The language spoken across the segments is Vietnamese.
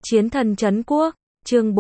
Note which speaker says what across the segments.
Speaker 1: Chiến thần trấn quốc, chương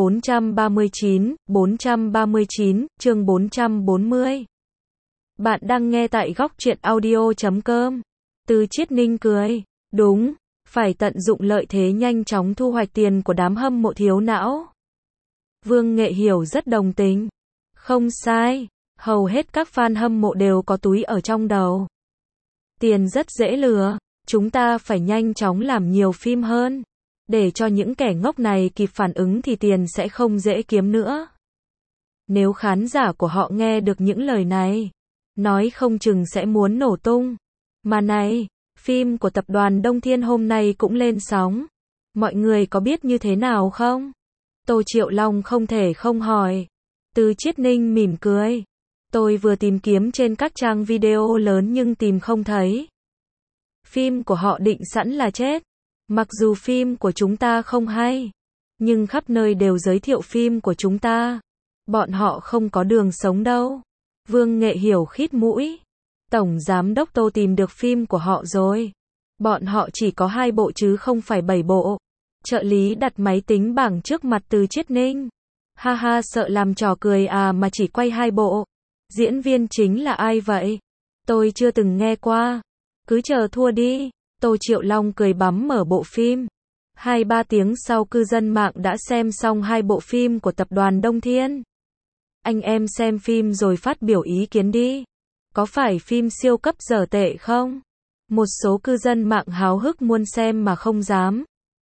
Speaker 1: 439, chương 440. Bạn đang nghe tại góc truyện audio.com. Từ Chiết Ninh cười, đúng, phải tận dụng lợi thế nhanh chóng thu hoạch tiền của đám hâm mộ thiếu não. Vương Nghệ Hiểu rất đồng tình. Không sai, hầu hết các fan hâm mộ đều có túi ở trong đầu. Tiền rất dễ lừa, chúng ta phải nhanh chóng làm nhiều phim hơn. Để cho những kẻ ngốc này kịp phản ứng thì tiền sẽ không dễ kiếm nữa. Nếu khán giả của họ nghe được những lời này, nói không chừng sẽ muốn nổ tung. Mà này, phim của tập đoàn Đông Thiên hôm nay cũng lên sóng. Mọi người có biết như thế nào không? Tô Triệu Long không thể không hỏi. Từ Chiết Ninh mỉm cười. Tôi vừa tìm kiếm trên các trang video lớn nhưng tìm không thấy. Phim của họ định sẵn là chết. Mặc dù phim của chúng ta không hay, nhưng khắp nơi đều giới thiệu phim của chúng ta. Bọn họ không có đường sống đâu. Vương Nghệ Hiểu khít mũi. Tổng giám đốc Tô tìm được phim của họ rồi. Bọn họ chỉ có 2 bộ chứ không phải 7 bộ. Trợ lý đặt máy tính bảng trước mặt Từ Chiết Ninh. Ha ha, sợ làm trò cười à mà chỉ quay 2 bộ. Diễn viên chính là ai vậy? Tôi chưa từng nghe qua. Cứ chờ thua đi. Tô Triệu Long cười bắm mở bộ phim. 2-3 tiếng sau cư dân mạng đã xem xong 2 bộ phim của tập đoàn Đông Thiên. Anh em xem phim rồi phát biểu ý kiến đi. Có phải phim siêu cấp dở tệ không? Một số cư dân mạng háo hức muốn xem mà không dám.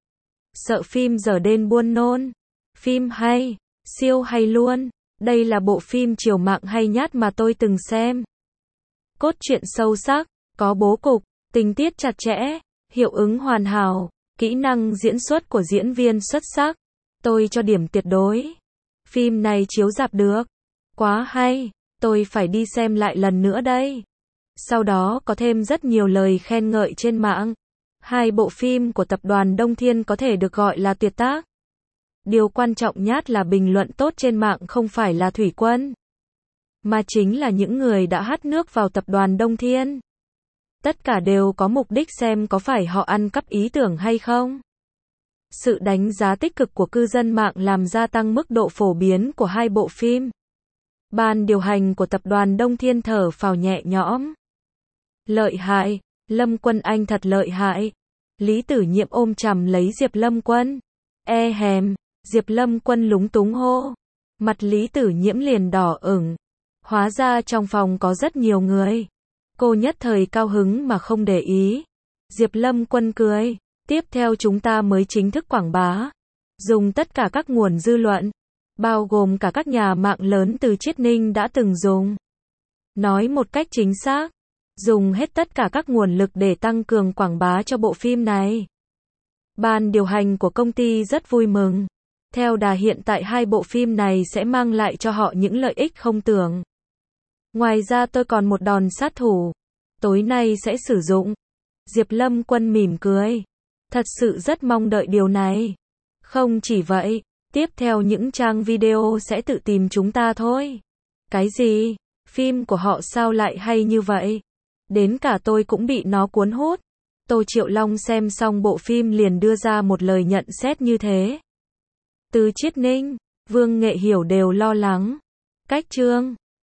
Speaker 1: Sợ phim dở đến buồn nôn. Phim hay, siêu hay luôn. Đây là bộ phim chiều mạng hay nhất mà tôi từng xem. Cốt truyện sâu sắc, có bố cục, tình tiết chặt chẽ, hiệu ứng hoàn hảo, kỹ năng diễn xuất của diễn viên xuất sắc. Tôi cho điểm tuyệt đối. Phim này chiếu rạp được. Quá hay, tôi phải đi xem lại lần nữa đây. Sau đó có thêm rất nhiều lời khen ngợi trên mạng. 2 bộ phim của tập đoàn Đông Thiên có thể được gọi là tuyệt tác. Điều quan trọng nhất là bình luận tốt trên mạng không phải là thủy quân, mà chính là những người đã hắt nước vào tập đoàn Đông Thiên. Tất cả đều có mục đích xem có phải họ ăn cắp ý tưởng hay không. Sự đánh giá tích cực của cư dân mạng làm gia tăng mức độ phổ biến của 2 bộ phim. Ban điều hành của tập đoàn Đông Thiên thở phào nhẹ nhõm. Lợi hại, Lâm Quân anh thật lợi hại. Lý Tử Nhiệm ôm chầm lấy Diệp Lâm Quân. E hèm, Diệp Lâm Quân lúng túng hô. Mặt Lý Tử Nhiễm liền đỏ ửng. Hóa ra trong phòng có rất nhiều người. Cô nhất thời cao hứng mà không để ý. Diệp Lâm Quân cười. Tiếp theo chúng ta mới chính thức quảng bá. Dùng tất cả các nguồn dư luận, bao gồm cả các nhà mạng lớn Từ Chiết Ninh đã từng dùng. Nói một cách chính xác, dùng hết tất cả các nguồn lực để tăng cường quảng bá cho bộ phim này. Ban điều hành của công ty rất vui mừng. Theo đà hiện tại 2 bộ phim này sẽ mang lại cho họ những lợi ích không tưởng. Ngoài ra tôi còn một đòn sát thủ. Tối nay sẽ sử dụng. Diệp Lâm Quân mỉm cười. Thật sự rất mong đợi điều này. Không chỉ vậy, tiếp theo những trang video sẽ tự tìm chúng ta thôi. Cái gì? Phim của họ sao lại hay như vậy? Đến cả tôi cũng bị nó cuốn hút. Tô Triệu Long xem xong bộ phim liền đưa ra một lời nhận xét như thế. Từ Chiết Ninh, Vương Nghệ Hiểu đều lo lắng. Cách chương